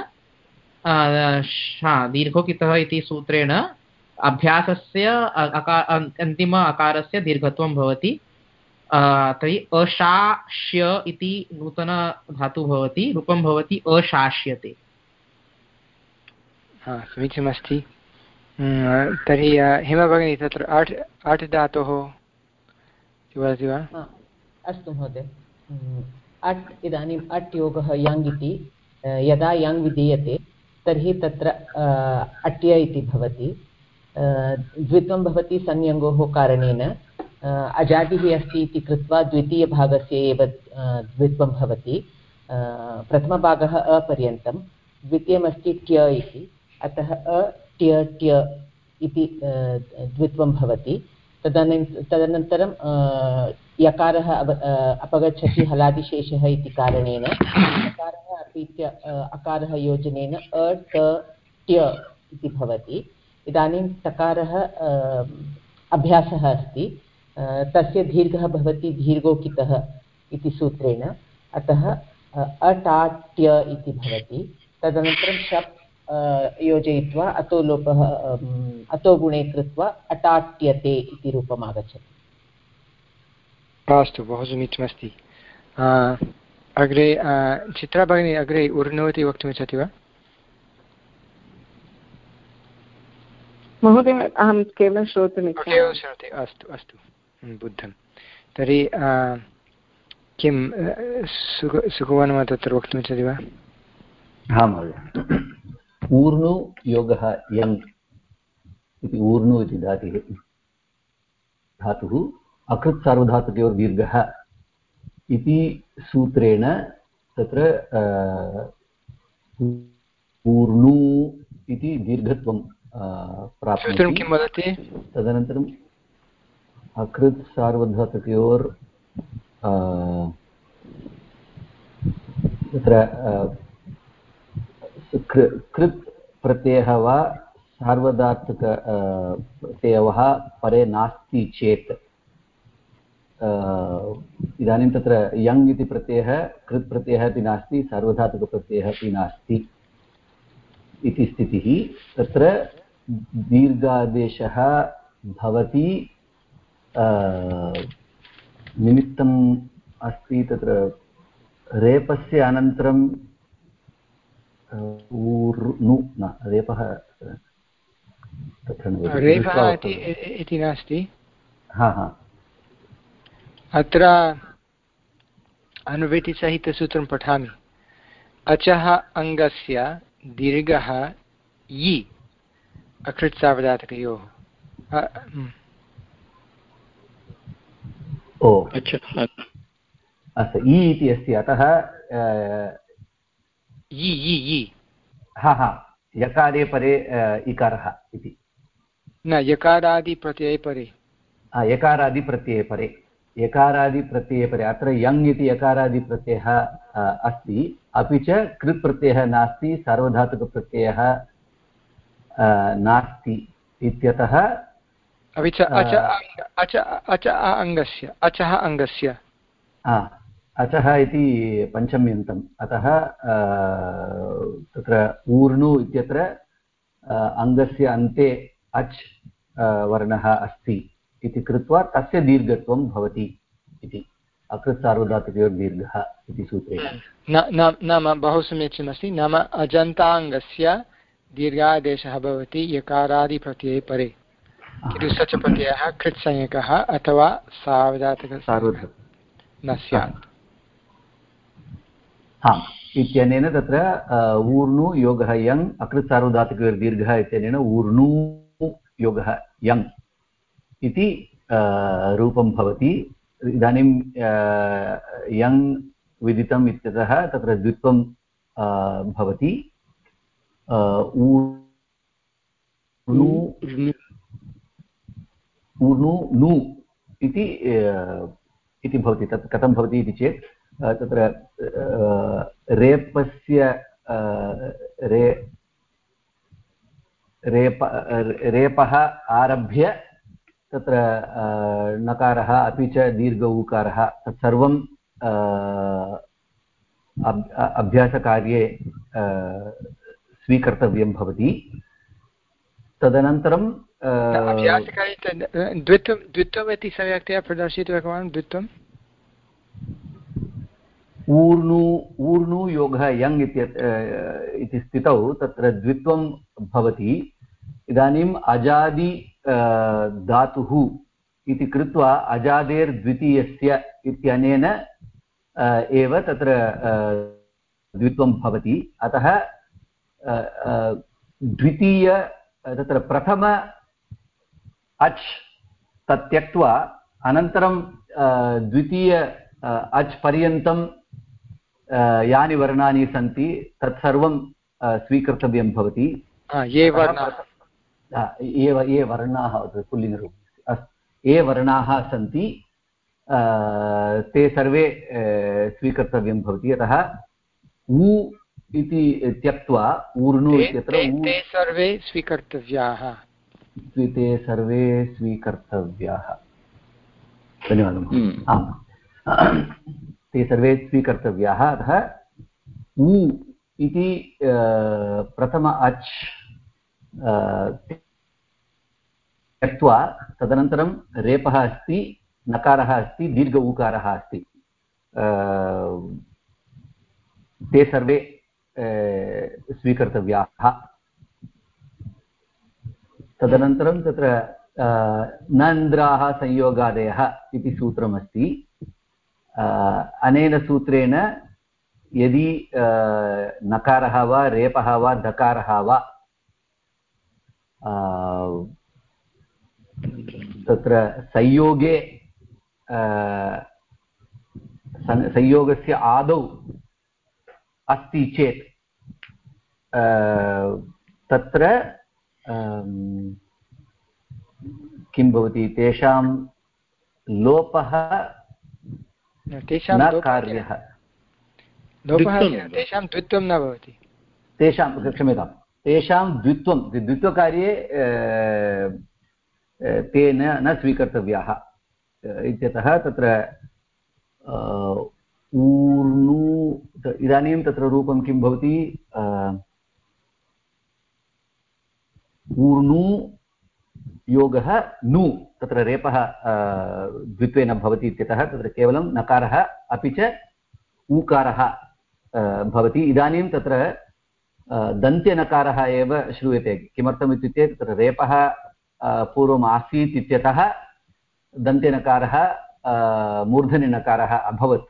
S3: दीर्घोकितः इति सूत्रेण अभ्यासस्य अकार अन्तिम अकारस्य दीर्घत्वं भवति तर्हि अशाश्य इति नूतनधातुः भवति रूपं भवति अशास्यते
S1: समीचीनमस्ति तर्हि हेमा भगिनी तत्र अट् अट् धातोः वदति वा
S9: अस्तु महोदय अट् इदानीम् अट् योगः यङ् इति यदा यङ् विधीयते तर्हि तत्र अट्य इति भवति द्वित्वं भवति संयङ्गोः कारणेन अजादिः अस्ति इति कृत्वा द्वितीयभागस्य एव द्वित्वं भवति प्रथमभागः अपर्यन्तं द्वितीयमस्ति ट्य इति अतः अ ट्य ट्य इति द्वित्वं भवति तदनं तदनन्तरं यकारः अपगच्छति हलादिशेषः इति कारणेन यकारः अपि च अकारः योजनेन अ ट ट्य इति भवति इदानीं तकारः अभ्यासः अस्ति तस्य दीर्घः भवति दीर्घोकितः इति सूत्रेण अतः अटाट्य इति भवति तदनन्तरं शप् योजयित्वा अतो लोपः अतो गुणे कृत्वा अटाट्यते इति रूपम् आगच्छति
S1: अस्तु बहु समीचीनमस्ति अग्रे चित्रा भगिनी अग्रे ऊर्णो इति वक्तुमिच्छति वा
S10: महोदय अहं केवलं श्रोतुमिच्छामि
S1: अस्तु अस्तु बुद्धं तर्हि किं सुकुमारः तत्र वक्तुमिच्छति वा?
S6: हा महोदय, ऊर्णु योगः यङ् इति ऊर्णु इति धातुः धातुः अकृत् सार्वधातुकयोर्दीर्घः इति सूत्रेण तत्र ऊर्णु इति दीर्घत्वं प्राप्नोति।
S1: किं वदति?
S6: तदनन्तरम् अकृत् सार्वधातुकयोर् तत्र कृत् प्रत्ययः वा सार्वधातुक प्रत्ययः परे नास्ति चेत् इदानीं तत्र यङ् इति प्रत्ययः कृत् प्रत्ययः अपि नास्ति, सार्वधातुकप्रत्ययः अपि नास्ति इति स्थितिः। तत्र दीर्घादेशः भवति, निमित्तम् अस्ति तत्र रेपस्य अनन्तरं ऊर्नु न रेपः तत्र
S1: रेपः इति नास्ति।
S6: हा हा
S1: अत्र अनुवृत्तिसहितसूत्रं पठामि। अचः अङ्गस्य दीर्घः यि अकृत् सार्वधातुकयोः।
S6: ओ अस्तु, इ इति अस्ति, अतः
S1: यि यि यि
S6: हा हा यकारे परे इकारः इति
S1: न, यकारादिप्रत्यये परे,
S6: यकारादिप्रत्यये परे यकारादिप्रत्यये परे अत्र यङ् इति यकारादिप्रत्ययः अस्ति, अपि च कृत् प्रत्ययः नास्ति, सार्वधातुकप्रत्ययः नास्ति इत्यतः
S1: अपि च अच अच अच अङ्गस्य अचः अङ्गस्य
S6: अचः इति पञ्चम्यन्तम्, अतः तत्र ऊर्णु इत्यत्र अङ्गस्य अन्ते अच् वर्णः अस्ति इति कृत्वा तस्य दीर्घत्वं भवति इति अकृत् सार्वधातुकयोर्दीर्घः इति सूत्रेण।
S1: नाम बहु समीचीनमस्ति। नाम अजन्ताङ्गस्य दीर्घादेशः भवति यकारादिप्रत्यये परे, किन्तु स च प्रत्ययः कृत् संज्ञकः अथवा सार्वधातुकः न स्यात्।
S6: हा इत्यनेन तत्र ऊर्णु योगः यङ् अकृत् सार्वधातुकयोर्दीर्घः इत्यनेन ऊर्णु योगः यङ् इति रूपं भवति। इदानीं यङ् विदितम् इत्यतः तत्र द्वित्वं भवति। ऊर्णु नु इति इति भवति। तत् कथं भवति इति चेत् तत्र रेपस्य रे रेप रेपः आरभ्य तत्र नकारः अपि च दीर्घ ऊकारः तत्सर्वं अभ्यासकार्ये स्वीकर्तव्यं भवति। तदनन्तरं
S1: अभ्यासकार्ये द्वित्वं द्वित्वम् इति सम्यक्तया प्रदर्शयतु एकवारं। द्वित्वम्
S6: ऊर्णु ऊर्णु योगः यङ् इति स्थितौ तत्र द्वित्वं भवति। इदानीम् अजादि धातुः इति कृत्वा अजादेर्द्वितीयस्य इत्यनेन एव तत्र द्वित्वं भवति। अतः द्वितीय तत्र प्रथम अच् तत् त्यक्त्वा अनन्तरं द्वितीय अच् पर्यन्तं यानि वर्णानि सन्ति तत्सर्वं स्वीकर्तव्यं भवति।
S1: ये वर्णाः
S6: एव ये वर्णाः पुल्लिङ्गरूपे अस्तु ये वर्णाः सन्ति ते सर्वे स्वीकर्तव्यं भवति। अतः उ इति त्यक्त्वा ऊर्णु इत्यत्र
S1: ते सर्वे स्वीकर्तव्याः
S6: ते सर्वे स्वीकर्तव्याः धन्यवादः। आम्, ते सर्वे स्वीकर्तव्याः। अतः उ इति प्रथम अच् त्यक्त्वा तदनन्तरं रेपः अस्ति, नकारः अस्ति, दीर्घ ऊकारः अस्ति, ते सर्वे स्वीकर्तव्याः। तदनन्तरं तत्र नन्द्राः संयोगादयः इति सूत्रमस्ति। अनेन सूत्रेण यदि नकारः वा रेपः वा दकारः वा तत्र संयोगे संयोगस्य आदौ अस्ति चेत् तत्र किं भवति तेषां लोपः न कार्यः
S1: तेषां द्वित्वं न भवति
S6: तेषां क्षम्यतां तेषां द्वित्वं द्वित्वकार्ये ते न न स्वीकर्तव्याः इत्यतः तत्र ऊर्णु इदानीं तत्र रूपं किं भवति ऊर्णु योगः नु तत्र रेपः द्वित्वेन भवति इत्यतः तत्र केवलं नकारः अपि च ऊकारः भवति इदानीं तत्र दन्त्यनकारः एव श्रूयते किमर्थम् इत्युक्ते तत्र रेपः पूर्वम् आसीत् इत्यतः दन्त्यनकारः मूर्धन्यनकारः अभवत्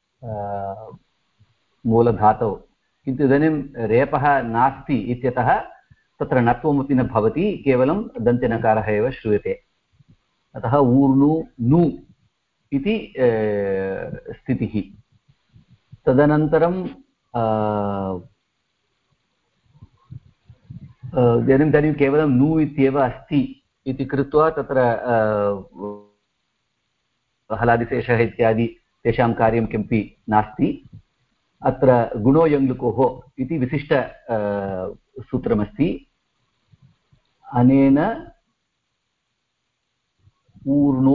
S6: मूलधातौ किन्तु इदानीं रेपः नास्ति इत्यतः तत्र नत्वमपि न भवति केवलं दन्त्यनकारः एव श्रूयते अतः ऊर्णु नु इति स्थितिः तदनन्तरं इदानीं इदानीं केवलं नु इत्येव अस्ति इति कृत्वा तत्र हलादिशेषः इत्यादि तेषां कार्यं किमपि नास्ति अत्र गुणो यङ्लुकोः इति विशिष्ट सूत्रमस्ति अनेन ऊर्णो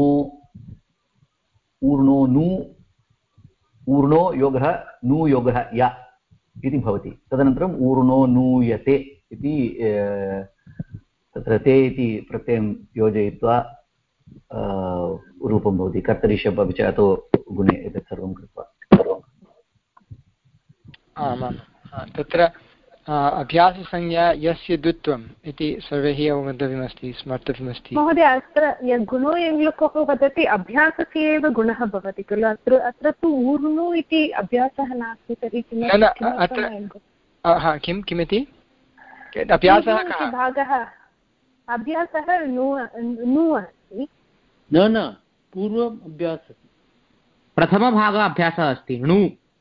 S6: ऊर्णो नु ऊर्णो योगः नु योगः या इति भवति तदनन्तरम् ऊर्णो नूयते इति तत्र ते इति प्रत्ययं योजयित्वा रूपं भवति कर्तरि शब् अपि च अतो गुणे एतत् सर्वं कृत्वा
S1: आमां तत्र अभ्याससंज्ञा यस्य द्वित्वम् इति सर्वैः अवगन्तव्यमस्ति स्मर्तव्यमस्ति
S7: महोदय अत्र यद् गुणो यङ्लुकोः वदति अभ्यासस्य एव गुणः भवति खलु अत्र अत्र तु ऊर्णु इति अभ्यासः नास्ति तर्हि
S1: किं किमिति अभ्यासः कः
S7: भागः अभ्यासः नु नु अस्ति
S8: न न पूर्वम् अभ्यासः
S3: प्रथमभागः अभ्यासः अस्ति णु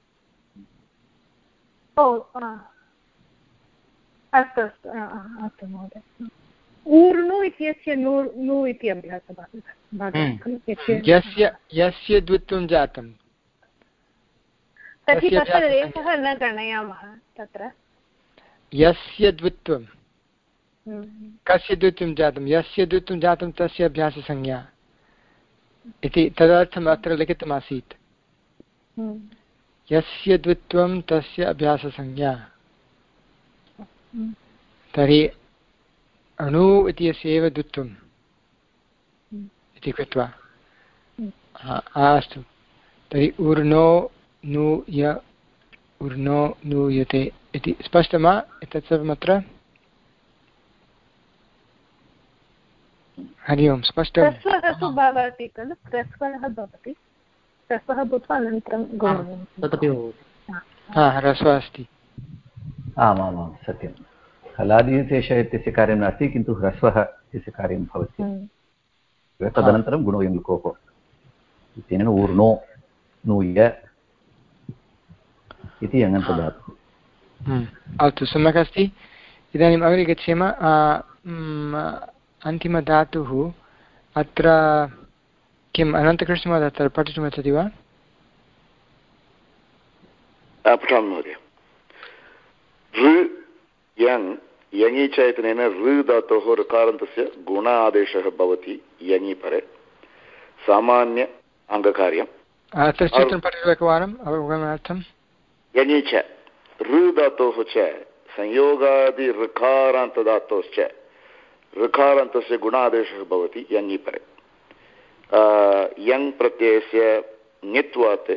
S7: ओ अस्तु अस्तु अस्तु महोदय ऊर्णु इत्यस्य नु नु इति अभ्यासभागः
S1: यस्य यस्य द्वित्वं जातं
S7: तर्हि तत्र रेफः न गणयामः तत्र
S1: यस्य द्वित्वं कस्य द्वित्वं जातं यस्य द्वित्वं जातं तस्य अभ्याससंज्ञा इति तदर्थम् अत्र लिखितमासीत् यस्य द्वित्वं तस्य अभ्याससंज्ञा तर्हि अणु इत्यस्य एव द्वित्वम् इति कृत्वा अस्तु तर्हि ऊर्णो नु य ऊर्णो नूयते इति स्पष्टं वा एतत् सर्वमत्र हरि ओम् स्पष्टं
S7: भवति खलु ह्रस्वः भवति ह्रस्वः भूत्वा अनन्तरं
S1: ह्रस्वः अस्ति
S6: आमामां सत्यं हलादिशेष इत्यस्य कार्यं नास्ति किन्तु ह्रस्वः इत्यस्य कार्यं भवति तदनन्तरं गुणो यङ्लुकोः इत्यनेन ऊर्णो नूय इति यङन्तधातुः
S1: अस्तु सम्यक् अस्ति इदानीम् अग्रे गच्छेम अन्तिमधातुः अत्र किम् अनन्तकृष्णमहोदय अत्र पठितुमिच्छति वा
S10: पठामि महोदय ऋ यङ् यङि च इत्यनेन ऋ धातोः ऋकारान्तस्य गुण आदेशः भवति यङि परे सामान्य अङ्गकार्यम्
S1: अत्र सूत्रं पठतु एकवारम् अवगमनार्थं
S10: यङि च ऋ धातोः च संयोगादि ऋकारान्तधातोश्च ऋकारान्तस्य गुणादेशः भवति यङि परे यङ् प्रत्ययस्य ङित्वात्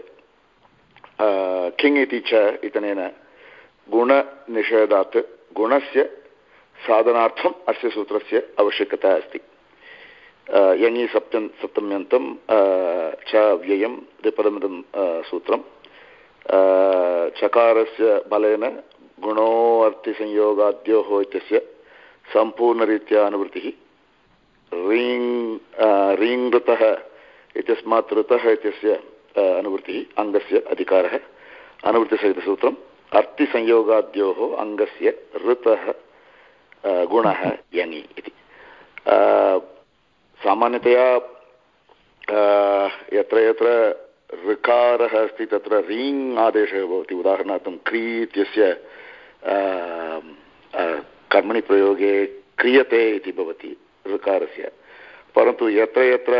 S10: किङ् इति च इत्यनेन गुणनिषेधात् गुणस्य साधनार्थम् अस्य सूत्रस्य आवश्यकता अस्ति यङि सप्तम सप्तम्यन्तं च व्ययं द्विपदमिदं सूत्रं चकारस्य बलेन गुणो अर्थिसंयोगाद्योः इत्यस्य सम्पूर्णरीत्या अनुवृत्तिः रीङ् रीङ् ऋतः इत्यस्मात् ऋतः इत्यस्य अनुवृत्तिः अङ्गस्य अधिकारः अनुवृत्तिसहितसूत्रम् अर्थिसंयोगाद्योः अङ्गस्य ऋतः गुणः यङि इति सामान्यतया यत्र यत्र ऋकारः अस्ति तत्र रीङ् आदेशः भवति उदाहरणार्थं क्री इत्यस्य कर्मणि प्रयोगे क्रियते इति भवति ऋकारस्य परन्तु यत्र यत्र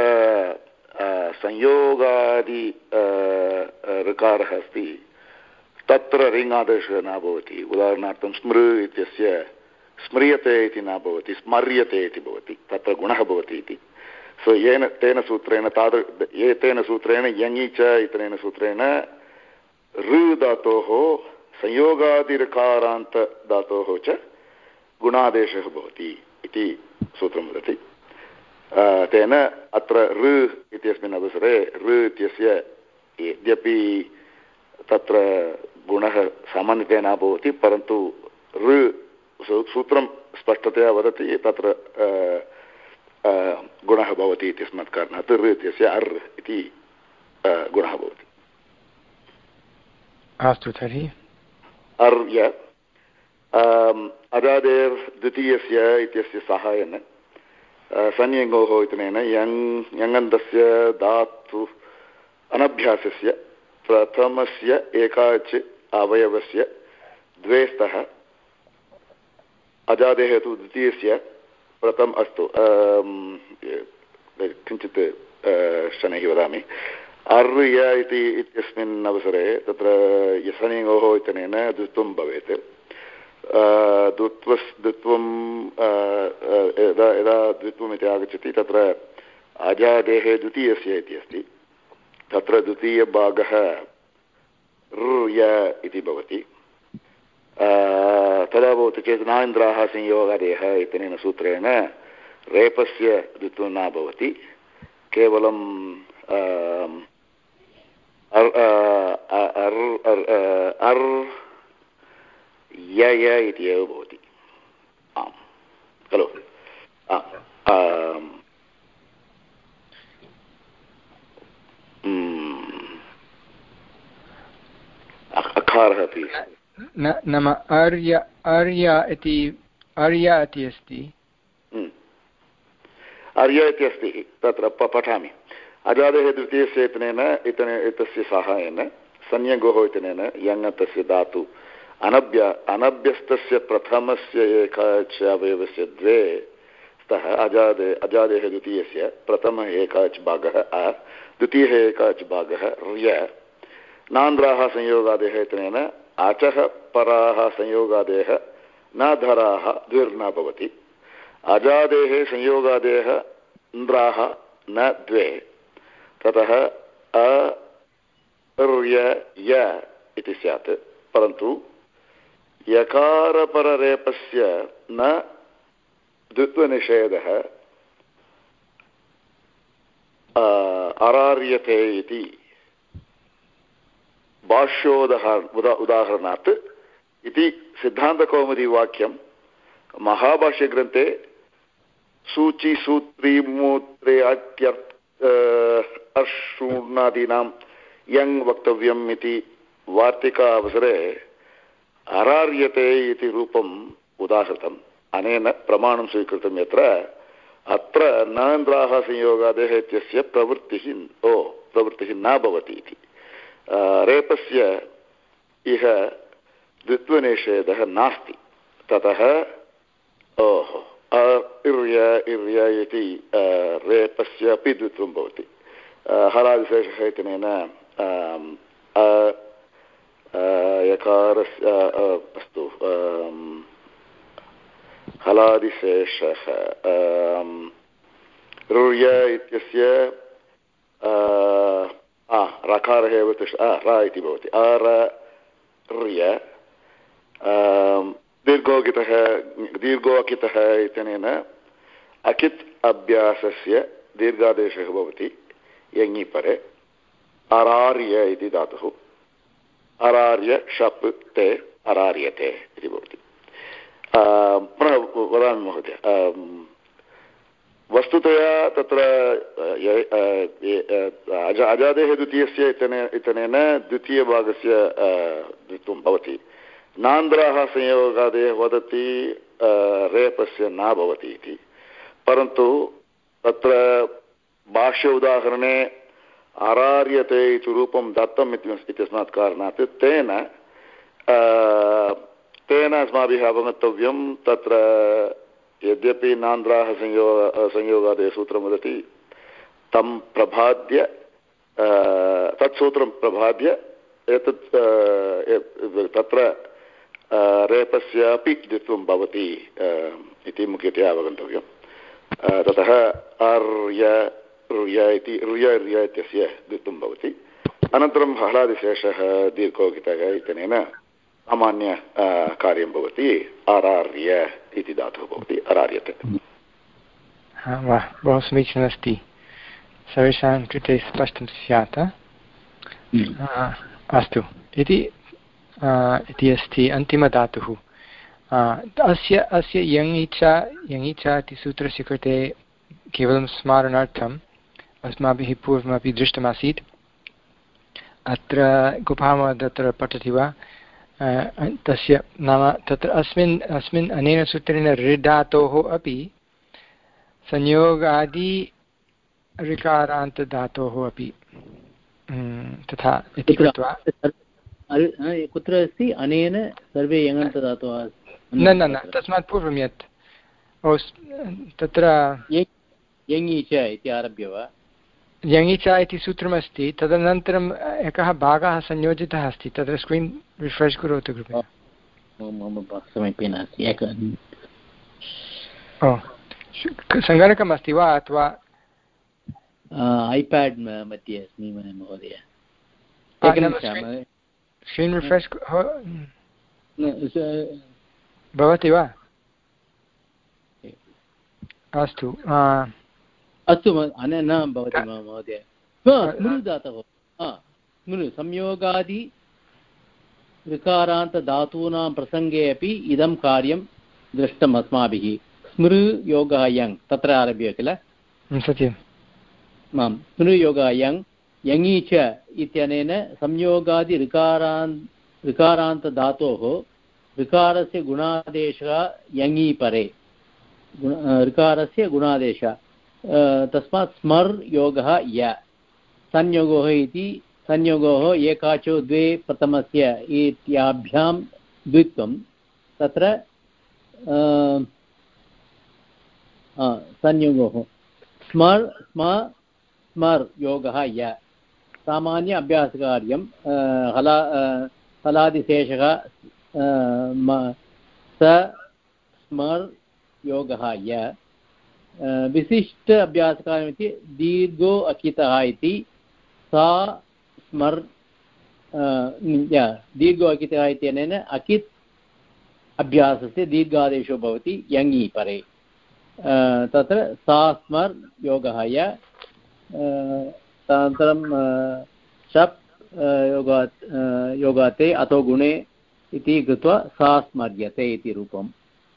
S10: संयोगादि ऋकारः अस्ति तत्र ऋङ् आदेशः न भवति उदाहरणार्थं स्मृ इत्यस्य स्म्रियते इति न भवति स्मर्यते इति भवति तत्र गुणः भवति इति सो येन तेन सूत्रेण तादृ एतेन सूत्रेण यङि च इत्यनेन सूत्रेण ऋ धातोः संयोगादिऋकारान्त धातोः च गुणादेशः भवति इति सूत्रं वदति तेन अत्र ऋ इत्यस्मिन् अवसरे ऋ इत्यस्य यद्यपि तत्र गुणः सामान्यतया न भवति परन्तु ऋ सूत्रं स्पष्टतया वदति तत्र गुणः भवति इत्यस्मात् कारणात् ऋ इत्यस्य अर् इति गुणः भवति
S1: अस्तु तर्हि
S10: अर्य अजादेर्द्वितीयस्य इत्यस्य साहाय्येन संयङ्गोः इत्यनेन यङ् यङन्तस्य धातु अनभ्यासस्य प्रथमस्य एकाच् अवयवस्य द्वे स्तः अजादेः तु द्वितीयस्य प्रथम अस्तु किञ्चित् शनैः वदामि अर्य इति इत्यस्मिन् अवसरे तत्र संयङ्गोः इत्यनेन द्वित्वं भवेत् द्वित्वस् द्वित्वं यदा यदा द्वित्वम् इति आगच्छति तत्र अजादेः द्वितीयस्य इति अस्ति तत्र द्वितीयभागः ऋय इति भवति तदा भवति चेत् नान्द्राः संयोगादेः इत्यनेन सूत्रेण रेपस्य द्वित्वं न भवति केवलं अर् य इति एव भवति आम् खलु अकारः अपि
S1: नाम अर्य अर्य इति अर्य इति अस्ति
S10: अर्य इति अस्ति तत्र पठामि अजादेः द्वितीयस्य इत्यनेन इतने एतस्य साहाय्येन संयङ्गोः इत्यनेन यङन्तस्य धातु अनभ्य अनभ्यस्तस्य प्रथमस्य एकाच् अवयवस्य द्वे स्तः अजादे अजादेः द्वितीयस्य प्रथमः एकाच् भागः अ द्वितीयः एकाच् भागः र्य नान्द्राः संयोगादेः इत्यनेन अचः पराः संयोगादेः न धराः द्विर्न भवति अजादेः संयोगादेः इन्द्राः न द्वे ततः अर्य य इति स्यात् परन्तु यकारपररेपस्य न द्वित्वनिषेधः अरार्यते इति भाष्योदाहर उदाहरणात् इति सिद्धान्तकौमुदीवाक्यं महाभाष्यग्रन्थे सूचिसूत्रीमूत्रे अत्यर्थ अर्षूणादीनां यङ् वक्तव्यम् इति वार्तिका अवसरे अरार्यते इति रूपम् उदाहृतम् अनेन प्रमाणं स्वीकृतं यत्र अत्र नान्द्राः संयोगादेः इत्यस्य प्रवृत्तिः ओ प्रवृत्तिः न भवति इति रेपस्य इह द्वित्वनिषेधः नास्ति ततः ओहो इर्य इर्य इति रेपस्य अपि द्वित्वं भवति हलादिशेषः इत्यनेन यकारस्य अस्तु हलादिशेषः ऋय इत्यस्य रकारः एव तिष्ठ र इति भवति अर र्य दीर्घोगितः दीर्घोऽकितः इत्यनेन अकित् अभ्यासस्य दीर्घादेशः भवति यङि परे अरार्य इति धातुः अरार्य शप् ते अरार्यते इति भवति। पुनः वदामि महोदय, वस्तुतया तत्र अजादेः द्वितीयस्य इत्यनेन द्वितीयभागस्य द्वित्वं भवति। नान्द्राः संयोगादेः वदति रेपस्य न भवति इति, परन्तु तत्र भाष्य उदाहरणे अरार्यते इति रूपं दत्तम् इत्यस्मात् कारणात् तेन तेन अस्माभिः अवगन्तव्यं तत्र यद्यपि नान्द्राः संयोग संयोगादेः सूत्रं वदति तं प्रभाद्य तत्सूत्रं प्रभाद्य एतत् तत्र रेपस्य अपि द्वित्वं भवति इति मुख्यतया अवगन्तव्यं। ततः अर्य ऋय इति ऋय ऋय इत्यस्य द्वित्वं भवति। अनन्तरं हलादिशेषः दीर्घोगितः इत्यनेन सामान्य कार्यं भवति आरार्य इति धातुः भवति अरार्यते।
S1: वाह, बहु समीचीनमस्ति, सर्वेषां कृते स्पष्टं स्यात्। अस्तु इति इति अस्ति अन्तिमधातुः। अस्य अस्य यङिचा यङिचा इति सूत्रस्य कृते केवलं स्मारणार्थम् अस्माभिः पूर्वमपि दृष्टमासीत्। अत्र गुफामः तत्र पठति वा? तस्य नाम तत्र अस्मिन् अस्मिन् अनेन सूत्रेण ऋधातोः अपि संयोगादि ऋकारान्तधातोः अपि तथा इति कृत्वा
S8: कुत्र अस्ति अनेन सर्वे यङन्तधातवः?
S1: न न न तस्मात् पूर्वं यत् तत्र
S8: यङीच इति आरभ्य वा?
S1: यङिचा इति सूत्रमस्ति, तदनन्तरम् एकः भागः संयोजितः अस्ति। तत्र स्क्रीन् रिफ्रेश् करोतु कृपया।
S8: मम समीपे नास्ति।
S1: ओ सङ्गणकम् अस्ति वा अथवा
S8: ऐपेड् मध्ये अस्मि महोदय।
S1: स्क्रीन् रिफ्रेश् भवति वा? अस्तु
S8: अस्तु न भवति महोदय। स्मृ धातवः स्मृ संयोगादि ऋकारान्तधातूनां प्रसङ्गे अपि इदं कार्यं दृष्टम् अस्माभिः। स्मृ योगः यङ् तत्र आरभ्य किल?
S1: सत्यम्।
S8: आम्, स्मृ योगः यङ् यङि च इत्यनेन संयोगादि ऋकारान् ऋकारान्तधातोः ऋकारस्य गुणादेशः यङि परे ऋकारस्य गुणादेशः। तस्मात् स्मर् योगः य संयोगः इति संयोगः एकाचो द्वे प्रथमस्य इत्याभ्यां द्वित्वं तत्र संयोगः स्मर् स्म स्मर् योगः य सामान्य अभ्यासकार्यं हला हलादिशेषः स स्मर् योगः य विशिष्ट अभ्यासकार्यमिति दीर्घो अकितः इति सा स्मर् दीर्घो अकितः इत्यनेन अकित् अभ्यासस्य दीर्घादेशो भवति यङि परे। तत्र सा स्मर् योगः य तदनन्तरं शप् योगात् योगाते अतो गुणे इति कृत्वा सा स्मर्यते इति रूपम्।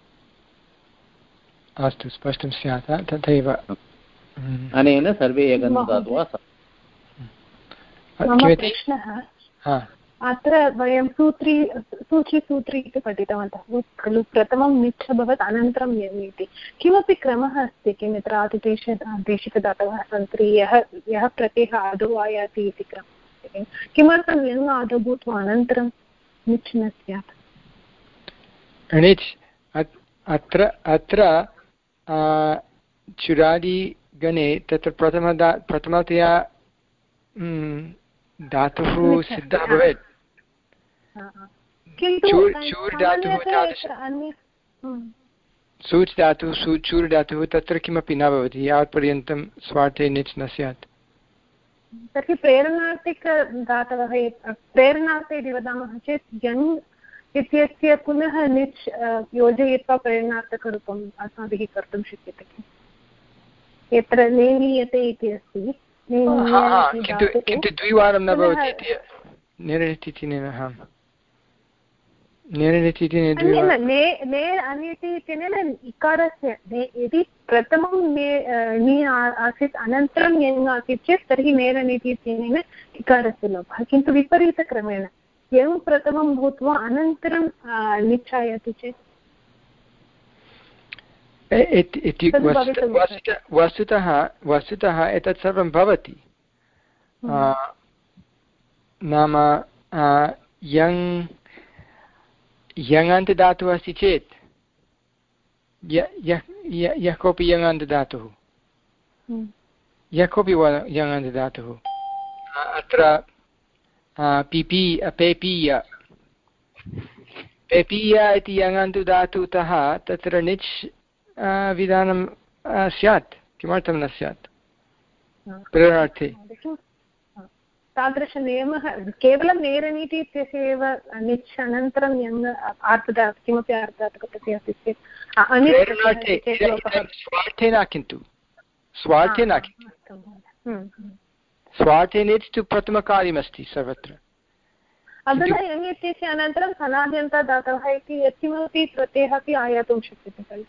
S1: अस्तु, स्पष्टं स्यात् तथैव।
S8: अनेन सर्वे यङन्तधातवः।
S7: मम प्रश्नः, अत्र वयं सूत्री सूचिसूत्री इति पठितवन्तः खलु? प्रथमं निच् अभवत् अनन्तरं यङ् इति किमपि क्रमः अस्ति किम्? यत्र आदिदेश आदेशिकधातवः सन्ति, यः यः प्रत्ययः आदौ आयाति इति क्रमः किमर्थं यङ् आदौ भूत्वा अनन्तरं निच् न स्यात्?
S1: अत्र अत्र चुरादिगणे तत्र प्रथमदा प्रथमतया धातुः सिद्धः भवेत्। चूर् धातुः सूच् धातुः चूर् धातुः तत्र किमपि न भवति यावत्पर्यन्तं स्वार्थे निच् न स्यात्।
S7: तर्हि प्रेरणार्थिकधातवः प्रेरणार्थे यदि वदामः चेत् यङ् इत्यस्य पुनः निच् योजयित्वा प्रेरणार्थकरूपम् अस्माभिः कर्तुं शक्यते। यत्र नेमीयते इति अस्ति
S1: किन्तु द्विवारं न भवति निरनितिनेन
S7: इकारस्य यदि प्रथमं नी आसीत् अनन्तरं यङ् आसीत् चेत् तर्हि नेरनीति इत्यनेन इकारस्य लोपः किन्तु विपरीतक्रमेण यङ् प्रथमं भूत्वा अनन्तरं निच्छायति चेत्
S1: वस्तुतः वस्तुतः एतत् सर्वं भवति नाम यङ् यङन्तदातुः अस्ति चेत् यः कोऽपि यङन्तदातुः यः कोऽपि यङन्तदातुः अत्र पिपि पेपीय पेपीय इति यङन्तदातुतः तत्र निच् विधानं स्यात् किमर्थं न स्यात् प्रेरणार्थे
S7: तादृशनियमः केवलं नेरनीति इत्यस्य एव निच् अनन्तरं यङ् आर्धधातुः किमपि आर्धधातुकप्रत्ययः अस्ति चेत्
S1: स्वार्थे न किन्तु स्वार्थे न स्वार्थे निच् तु प्रथमकार्यमस्ति सर्वत्र
S7: अधुना यङ् इत्यस्य अनन्तरं सनाद्यन्तदातवः इति यत्किमपि प्रत्ययः अपि आयातुं शक्यते खलु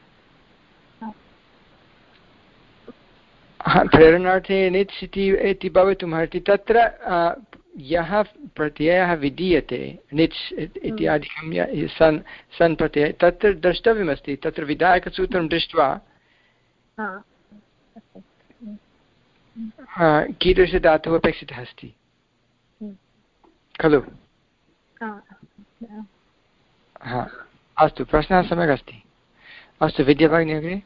S1: प्रेरणार्थे निच् इति भवितुमर्हति तत्र यः प्रत्ययः विधीयते निच् इत्यादिकं सन् सन् प्रत्ययः तत्र द्रष्टव्यमस्ति तत्र विधायकसूत्रं दृष्ट्वा कीदृशधातुः अपेक्षितः अस्ति खलु अस्तु प्रश्नः सम्यक् अस्ति अस्तु विद्याभगिनी अग्रे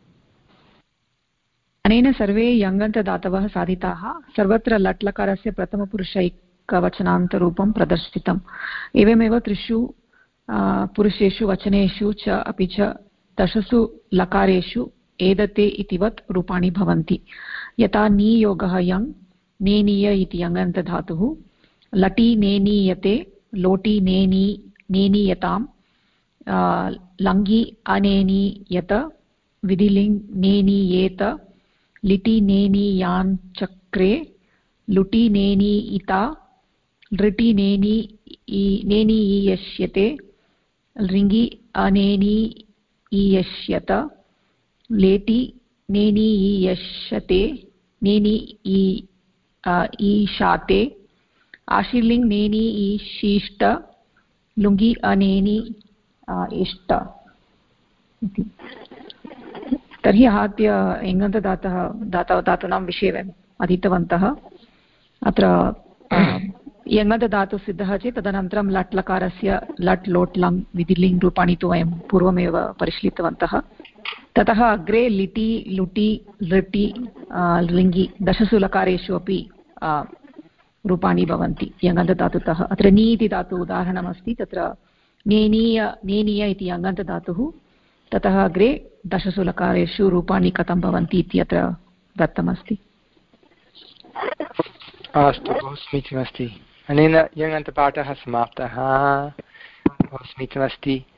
S5: अनेन सर्वे यङन्तदातवः साधिताः सर्वत्र लट् लकारस्य प्रथमपुरुषैकवचनान्तरूपं प्रदर्शितम् एवमेव त्रिषु पुरुषेषु वचनेषु च अपि च दशसु लकारेषु एदते इतिवत् रूपाणि भवन्ति यथा नीयोगः यङ् नेनीय इति यङन्तधातुः लटि नेनीयते लोटि नेनी नेनीयतां लङ्घि अनेनीयत विधिलिङ् नेनीयेत लिटि नेनीयाञ्चक्रे लुटि नेनीयिता लृटि नेनी नेनीयिष्यते लृङि अनेनीयिष्यत लेटि नेनीयिष्यते नेनी ईशाते आशीर्लिङ् नेनीयिषीष्ट लुङि अनेनी इष्ट इति तर्हि आहत्य यङन्तदातः दातव धातूनां विषये वयम् अधीतवन्तः अत्र यङन्तदातुः सिद्धः चेत् तदनन्तरं लट् लकारस्य लट् लोट् लङ् विधिलिङ् रूपाणि तु वयं पूर्वमेव परिशीलितवन्तः ततः अग्रे लिटि लुटि लृटि लिङ्गि दशसु लकारेषु अपि रूपाणि भवन्ति यङन्तदातुतः अत्र नी इति धातुः उदाहरणमस्ति तत्र नेनीय नेनीय इति यङन्तदातुः ततः अग्रे दशसु लकारेषु रूपाणि कथं भवन्ति इति अत्र दत्तमस्ति
S1: अस्तु बहु समीचीनमस्ति अनेन यङन्तपाठः समाप्तः बहु समीचीनमस्ति